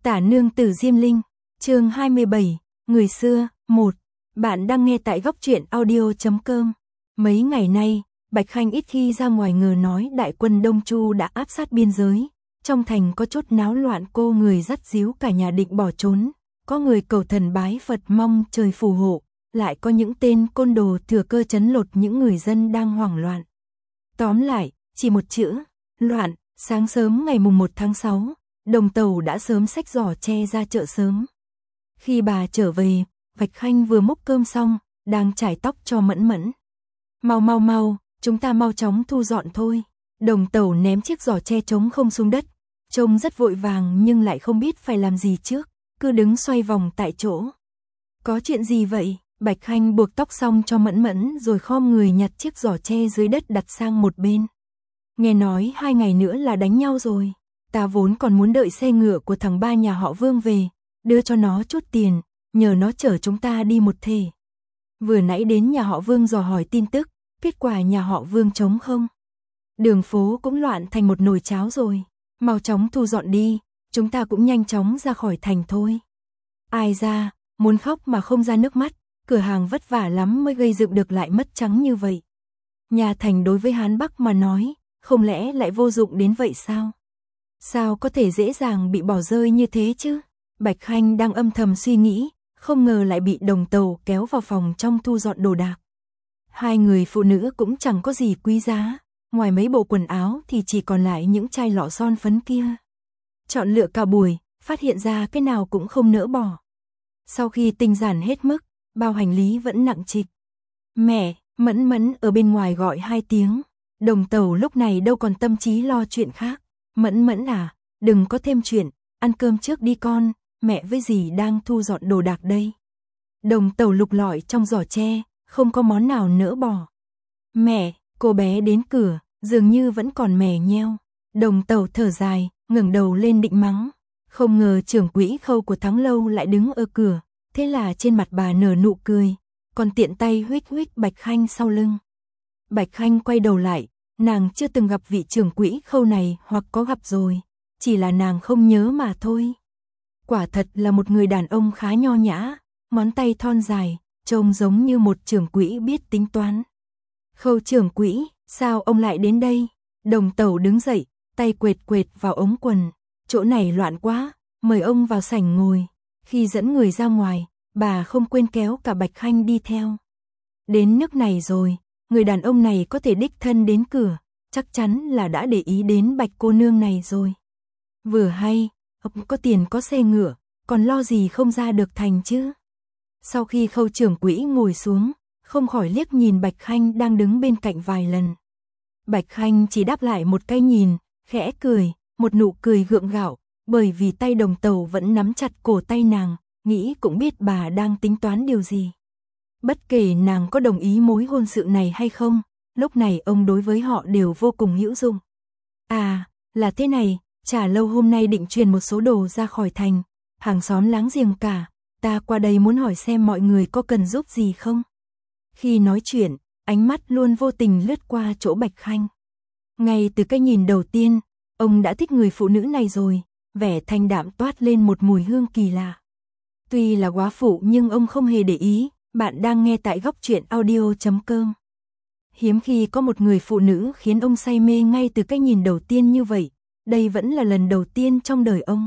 Tả nương tử Diêm Linh, chương 27, người xưa, 1. Bạn đang nghe tại góc truyện audio.com. Mấy ngày nay, Bạch Khanh ít khi ra ngoài ngờ nói đại quân Đông Chu đã áp sát biên giới. Trong thành có chút náo loạn, cô người dắt díu cả nhà định bỏ trốn. Có người cầu thần bái Phật mong trời phù hộ, lại có những tên côn đồ thừa cơ trấn lột những người dân đang hoảng loạn. Tóm lại, chỉ một chữ, loạn. Sáng sớm ngày mùng 1 tháng 6, Đồng Tàu đã sớm xách giỏ tre ra chợ sớm. Khi bà trở về, Bạch Khanh vừa múc cơm xong, đang chải tóc cho Mẫn Mẫn. Mau, chúng ta mau chóng thu dọn thôi. Đồng Tàu ném chiếc giỏ tre trống không xuống đất, trông rất vội vàng nhưng lại không biết phải làm gì trước, cứ đứng xoay vòng tại chỗ. Có chuyện gì vậy? Bạch Khanh buộc tóc xong cho Mẫn Mẫn rồi khom người nhặt chiếc giỏ tre dưới đất đặt sang một bên. Nghe nói 2 ngày nữa là đánh nhau rồi, ta vốn còn muốn đợi xe ngựa của thằng ba nhà họ Vương về, đưa cho nó chút tiền, nhờ nó chở chúng ta đi một thể. Vừa nãy đến nhà họ Vương dò hỏi tin tức, kết quả nhà họ Vương trống không. Đường phố cũng loạn thành một nồi cháo rồi, mau chóng thu dọn đi, chúng ta cũng nhanh chóng ra khỏi thành thôi. Ai ra, muốn khóc mà không ra nước mắt, cửa hàng vất vả lắm mới gây dựng được lại mất trắng như vậy. Nhà thành đối với Hán Bắc mà nói, không lẽ lại vô dụng đến vậy sao? Sao có thể dễ dàng bị bỏ rơi như thế chứ? Bạch Khanh đang âm thầm suy nghĩ, không ngờ lại bị Đồng Tàu kéo vào phòng trong thu dọn đồ đạc. Hai người phụ nữ cũng chẳng có gì quý giá, ngoài mấy bộ quần áo thì chỉ còn lại những chai lọ son phấn kia. Chọn lựa cả buổi, phát hiện ra cái nào cũng không nỡ bỏ. Sau khi tinh giản hết mức, bao hành lý vẫn nặng trịch. Mẹ, Mẫn ở bên ngoài gọi 2 tiếng. Đồng Tàu lúc này đâu còn tâm trí lo chuyện khác. Mẫn à, đừng có thêm chuyện, ăn cơm trước đi con, mẹ với dì đang thu dọn đồ đạc đây. Đồng Tàu lục lọi trong giỏ tre, không có món nào nỡ bỏ. Mẹ, cô bé đến cửa, dường như vẫn còn mè nheo. Đồng Tàu thở dài, ngẩng đầu lên định mắng. Không ngờ trưởng quỹ Khâu của Thắng Lâu lại đứng ở cửa, thế là trên mặt bà nở nụ cười, còn tiện tay huých Bạch Khanh sau lưng. Bạch Khanh quay đầu lại, nàng chưa từng gặp vị trưởng quỹ Khâu này, hoặc có gặp rồi, chỉ là nàng không nhớ mà thôi. Quả thật là một người đàn ông khá nho nhã, ngón tay thon dài, trông giống như một trưởng quỹ biết tính toán. Khâu trưởng quỹ, sao ông lại đến đây? Đồng Tàu đứng dậy, tay quệt vào ống quần. Chỗ này loạn quá, mời ông vào sảnh ngồi. Khi dẫn người ra ngoài, bà không quên kéo cả Bạch Khanh đi theo. Đến nước này rồi, người đàn ông này có thể đích thân đến cửa, chắc chắn là đã để ý đến Bạch cô nương này rồi. Vừa hay, ông có tiền có xe ngựa, còn lo gì không ra được thành chứ. Sau khi Khâu trưởng quỹ ngồi xuống, không khỏi liếc nhìn Bạch Khanh đang đứng bên cạnh vài lần. Bạch Khanh chỉ đáp lại một cái nhìn, khẽ cười, một nụ cười gượng gạo, bởi vì tay Đồng Tàu vẫn nắm chặt cổ tay nàng, nghĩ cũng biết bà đang tính toán điều gì. Bất kể nàng có đồng ý mối hôn sự này hay không, lúc này ông đối với họ đều vô cùng hữu dụng. À, là thế này, Trà Lâu hôm nay định truyền một số đồ ra khỏi thành, hàng xóm láng giềng cả, ta qua đây muốn hỏi xem mọi người có cần giúp gì không. Khi nói chuyện, ánh mắt luôn vô tình lướt qua chỗ Bạch Khanh. Ngay từ cái nhìn đầu tiên, ông đã thích người phụ nữ này rồi, vẻ thanh đạm toát lên một mùi hương kỳ lạ. Tuy là góa phụ nhưng ông không hề để ý. Bạn đang nghe tại góc truyện audio.com. Hiếm khi có một người phụ nữ khiến ông say mê ngay từ cái nhìn đầu tiên như vậy, đây vẫn là lần đầu tiên trong đời ông.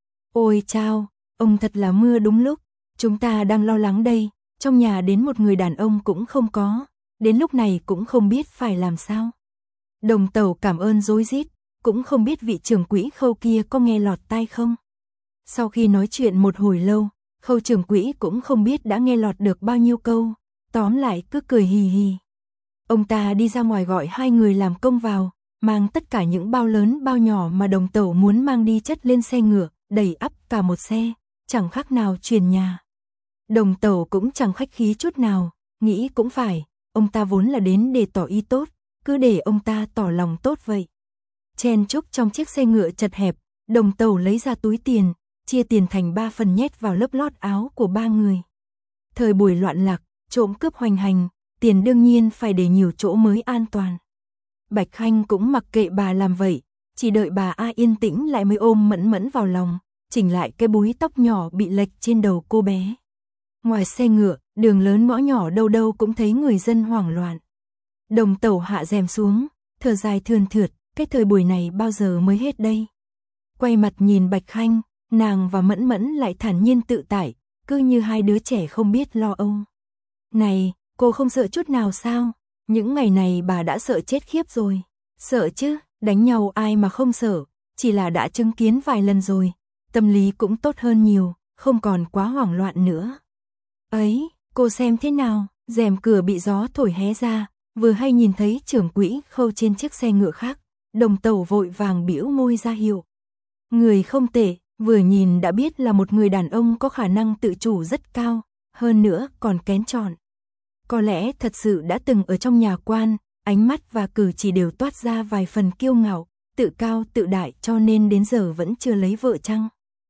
Ôi chao, ông thật là mưa đúng lúc, chúng ta đang lo lắng đây, trong nhà đến một người đàn ông cũng không có, đến lúc này cũng không biết phải làm sao. Đồng Tàu cảm ơn rối rít, cũng không biết vị trưởng quỹ Khâu kia có nghe lọt tai không. Sau khi nói chuyện một hồi lâu, Khâu trưởng quỹ cũng không biết đã nghe lọt được bao nhiêu câu, tóm lại cứ cười hì hì. Ông ta đi ra ngoài gọi 2 người làm công vào, mang tất cả những bao lớn bao nhỏ mà Đồng Tàu muốn mang đi chất lên xe ngựa, đầy ắp cả một xe, chẳng khác nào chuyển nhà. Đồng Tàu cũng chẳng khách khí chút nào, nghĩ cũng phải, ông ta vốn là đến để tỏ ý tốt, cứ để ông ta tỏ lòng tốt vậy. Chen chúc trong chiếc xe ngựa chật hẹp, Đồng Tàu lấy ra túi tiền, chia tiền thành 3 phần nhét vào lớp lót áo của 3 người. Thời buổi loạn lạc, trộm cướp hoành hành, tiền đương nhiên phải để nhiều chỗ mới an toàn. Bạch Khanh cũng mặc kệ bà làm vậy, chỉ đợi bà yên tĩnh lại mới ôm Mẫn vào lòng, chỉnh lại cái búi tóc nhỏ bị lệch trên đầu cô bé. Ngoài xe ngựa, đường lớn ngõ nhỏ đâu đâu cũng thấy người dân hoảng loạn. Đồng Tẩu hạ rèm xuống, thở dài thườn thượt, cái thời buổi này bao giờ mới hết đây. Quay mặt nhìn Bạch Khanh, nàng và Mẫn Mẫn lại thản nhiên tự tại, cứ như hai đứa trẻ không biết lo âu. Này, cô không sợ chút nào sao? Những ngày này bà đã sợ chết khiếp rồi. Sợ chứ, đánh nhau ai mà không sợ, chỉ là đã chứng kiến vài lần rồi, tâm lý cũng tốt hơn nhiều, không còn quá hoảng loạn nữa. Ấy, cô xem thế nào? Rèm cửa bị gió thổi hé ra, vừa hay nhìn thấy trưởng quỹ Khâu trên chiếc xe ngựa khác. Đồng Tẩu vội vàng bĩu môi ra hiệu. Người không tệ, vừa nhìn đã biết là một người đàn ông có khả năng tự chủ rất cao, hơn nữa còn kén chọn. Có lẽ thật sự đã từng ở trong nhà quan, ánh mắt và cử chỉ đều toát ra vài phần kiêu ngạo, tự cao tự đại, cho nên đến giờ vẫn chưa lấy vợ chăng?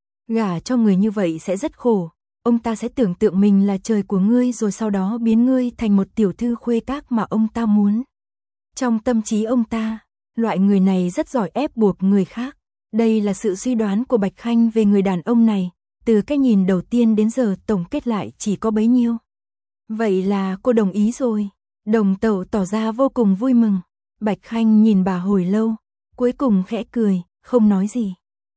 Gả cho người như vậy sẽ rất khổ, ông ta sẽ tưởng tượng mình là trời của ngươi rồi sau đó biến ngươi thành một tiểu thư khuê các mà ông ta muốn. Trong tâm trí ông ta, loại người này rất giỏi ép buộc người khác. Đây là sự suy đoán của Bạch Khanh về người đàn ông này, từ cái nhìn đầu tiên đến giờ tổng kết lại chỉ có bấy nhiêu. Vậy là cô đồng ý rồi. Đồng Tẩu tỏ ra vô cùng vui mừng. Bạch Khanh nhìn bà hồi lâu, cuối cùng khẽ cười, không nói gì.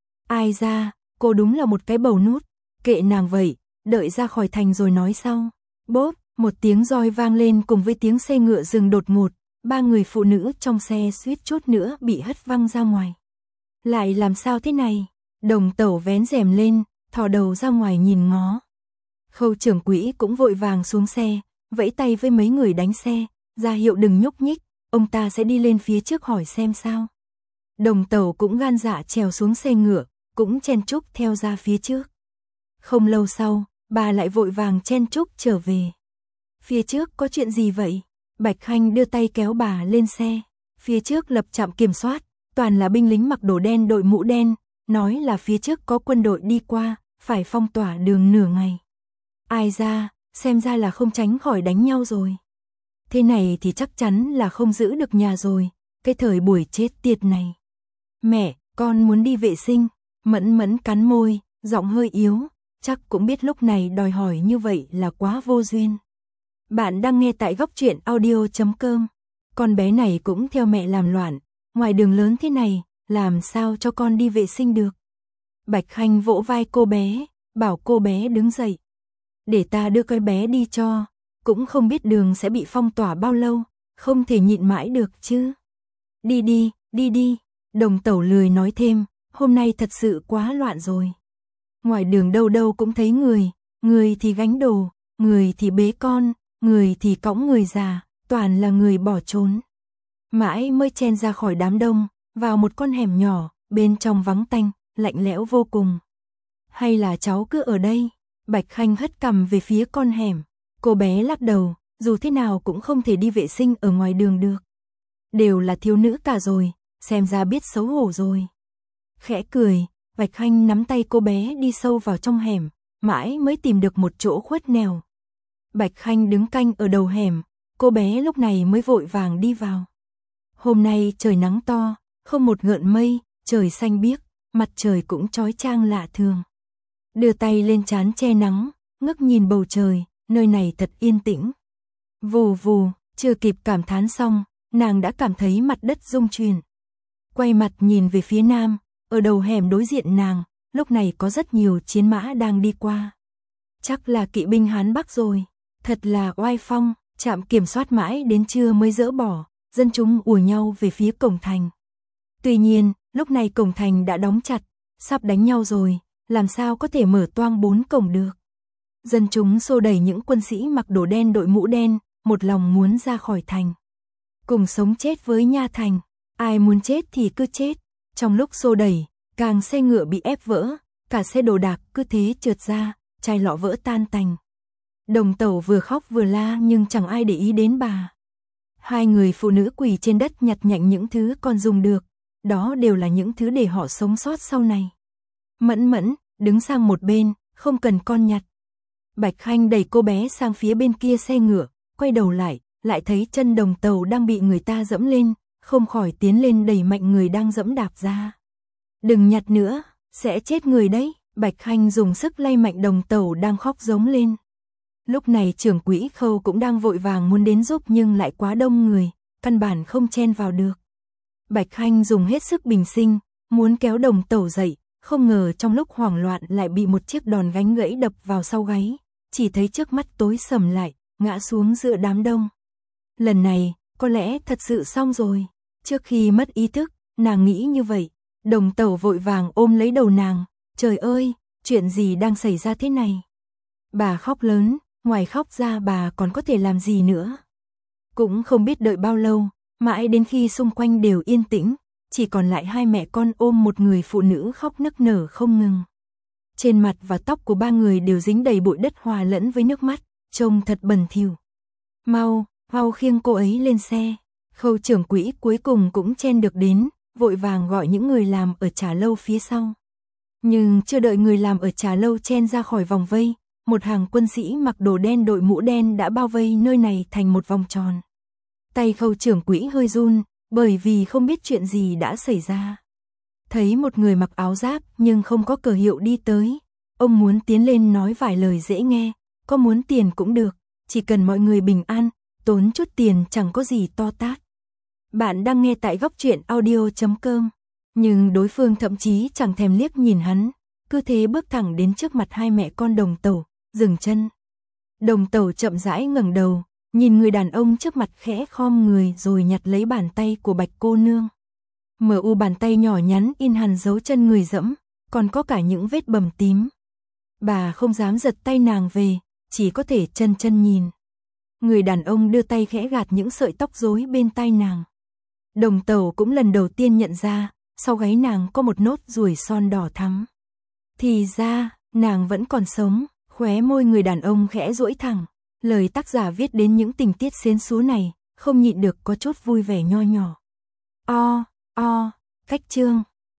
Ai ra, cô đúng là một cái bầu nút, kệ nàng vậy, đợi ra khỏi thành rồi nói sau. Bốp, một tiếng roi vang lên cùng với tiếng xe ngựa dừng đột ngột, ba người phụ nữ trong xe suýt chút nữa bị hất văng ra ngoài. Lại làm sao thế này? Đồng Tẩu vén rèm lên, thò đầu ra ngoài nhìn ngó. Khâu trưởng quỹ cũng vội vàng xuống xe, vẫy tay với mấy người đánh xe, ra hiệu đừng nhúc nhích, ông ta sẽ đi lên phía trước hỏi xem sao. Đồng Tẩu cũng gan dạ trèo xuống xe ngựa, cũng chen chúc theo ra phía trước. Không lâu sau, bà lại vội vàng chen chúc trở về. Phía trước có chuyện gì vậy? Bạch Khanh đưa tay kéo bà lên xe. Phía trước lập trạm kiểm soát, toàn là binh lính mặc đồ đen đội mũ đen, nói là phía trước có quân đội đi qua, phải phong tỏa đường nửa ngày. Ai ra, xem ra là không tránh khỏi đánh nhau rồi. Thế này thì chắc chắn là không giữ được nhà rồi, cái thời buổi chết tiệt này. Mẹ, con muốn đi vệ sinh. Mẫn Mẫn cắn môi, giọng hơi yếu, chắc cũng biết lúc này đòi hỏi như vậy là quá vô duyên. Bạn đang nghe tại góc truyện audio.com. Con bé này cũng theo mẹ làm loạn, ngoài đường lớn thế này, làm sao cho con đi vệ sinh được. Bạch Khanh vỗ vai cô bé, bảo cô bé đứng dậy. Để ta đưa cái bé đi cho, cũng không biết đường sẽ bị phong tỏa bao lâu, không thể nhịn mãi được chứ. Đi đi, đi đi, Đồng Tẩu lười nói thêm, hôm nay thật sự quá loạn rồi. Ngoài đường đâu đâu cũng thấy người thì gánh đồ, người thì bế con, người thì cõng người già, toàn là người bỏ trốn. Mãi mới chen ra khỏi đám đông, vào một con hẻm nhỏ, bên trong vắng tanh, lạnh lẽo vô cùng. Hay là cháu cứ ở đây? Bạch Khanh hất cằm về phía con hẻm. Cô bé lắc đầu, dù thế nào cũng không thể đi vệ sinh ở ngoài đường được. Đều là thiếu nữ cả rồi, xem ra biết xấu hổ rồi. Khẽ cười, Bạch Khanh nắm tay cô bé đi sâu vào trong hẻm, mãi mới tìm được một chỗ khuất nẻo. Bạch Khanh đứng canh ở đầu hẻm, cô bé lúc này mới vội vàng đi vào. Hôm nay trời nắng to, không một gợn mây, trời xanh biếc, mặt trời cũng chói chang lạ thường. Đưa tay lên trán che nắng, ngước nhìn bầu trời, nơi này thật yên tĩnh. Vù vù, chưa kịp cảm thán xong, nàng đã cảm thấy mặt đất rung chuyển. Quay mặt nhìn về phía nam, ở đầu hẻm đối diện nàng, lúc này có rất nhiều chiến mã đang đi qua. Chắc là kỵ binh Hán Bắc rồi, thật là oai phong, trạm kiểm soát mãi đến trưa mới dỡ bỏ, dân chúng ùa nhau về phía cổng thành. Tuy nhiên, lúc này cổng thành đã đóng chặt, sắp đánh nhau rồi, làm sao có thể mở toang 4 cổng được. Dân chúng xô đẩy những quân sĩ mặc đồ đen đội mũ đen, một lòng muốn ra khỏi thành. Cùng sống chết với Nha Thành, ai muốn chết thì cứ chết. Trong lúc xô đẩy, càng xe ngựa bị ép vỡ, cả xe đồ đạc cứ thế trượt ra, chai lọ vỡ tan tành. Đồng Tẩu vừa khóc vừa la nhưng chẳng ai để ý đến bà. Hai người phụ nữ quỳ trên đất nhặt nhạnh những thứ còn dùng được, đó đều là những thứ để họ sống sót sau này. Mẫn Mẫn, đứng sang một bên, không cần con nhặt. Bạch Khanh đẩy cô bé sang phía bên kia xe ngựa, quay đầu lại thấy chân Đồng Tẩu đang bị người ta dẫm lên, không khỏi tiến lên đẩy mạnh người đang dẫm đạp ra. Đừng nhặt nữa, sẽ chết người đấy. Bạch Khanh dùng sức lay mạnh đồng tẩu đang khóc giống lên. Lúc này trưởng quỹ Khâu cũng đang vội vàng muốn đến giúp nhưng lại quá đông người, căn bản không chen vào được. Bạch Khanh dùng hết sức bình sinh, muốn kéo đồng tẩu dậy, không ngờ trong lúc hoảng loạn lại bị một chiếc đòn gánh gãy đập vào sau gáy, chỉ thấy trước mắt tối sầm lại, ngã xuống giữa đám đông. Lần này, có lẽ thật sự xong rồi. Trước khi mất ý thức, nàng nghĩ như vậy, đồng tẩu vội vàng ôm lấy đầu nàng, trời ơi, chuyện gì đang xảy ra thế này? Bà khóc lớn, ngoài khóc ra bà còn có thể làm gì nữa? Cũng không biết đợi bao lâu, mãi đến khi xung quanh đều yên tĩnh, chỉ còn lại hai mẹ con ôm một người phụ nữ khóc nức nở không ngừng. Trên mặt và tóc của ba người đều dính đầy bụi đất hòa lẫn với nước mắt, trông thật bẩn thỉu. Mau khiêng cô ấy lên xe. Khâu trưởng quỹ cuối cùng cũng chen được đến, vội vàng gọi những người làm ở trà lâu phía sau. Nhưng chưa đợi người làm ở trà lâu chen ra khỏi vòng vây, một hàng quân sĩ mặc đồ đen đội mũ đen đã bao vây nơi này thành một vòng tròn. Tay Khâu trưởng quỹ hơi run, bởi vì không biết chuyện gì đã xảy ra. Thấy một người mặc áo giáp nhưng không có cờ hiệu đi tới, ông muốn tiến lên nói vài lời dễ nghe, có muốn tiền cũng được, chỉ cần mọi người bình an, tốn chút tiền chẳng có gì to tát. Bạn đang nghe tại góc truyện audio.com, nhưng đối phương thậm chí chẳng thèm liếc nhìn hắn, cứ thế bước thẳng đến trước mặt hai mẹ con đồng tẩu, dừng chân. Đồng tẩu chậm rãi ngẩng đầu, nhìn người đàn ông trước mặt khẽ khom người rồi nhặt lấy bàn tay của Bạch cô nương. MU bàn tay nhỏ nhắn in hằn dấu chân người dẫm, còn có cả những vết bầm tím. Bà không dám giật tay nàng về, chỉ có thể chân nhìn. Người đàn ông đưa tay khẽ gạt những sợi tóc rối bên tai nàng. Đồng tẩu cũng lần đầu tiên nhận ra, sau gáy nàng có một nốt ruồi son đỏ thắm. Thì ra, nàng vẫn còn sống, khóe môi người đàn ông khẽ duỗi thẳng. Lời tác giả viết đến những tình tiết xến xúa này, không nhịn được có chút vui vẻ nho nhỏ. Cách chương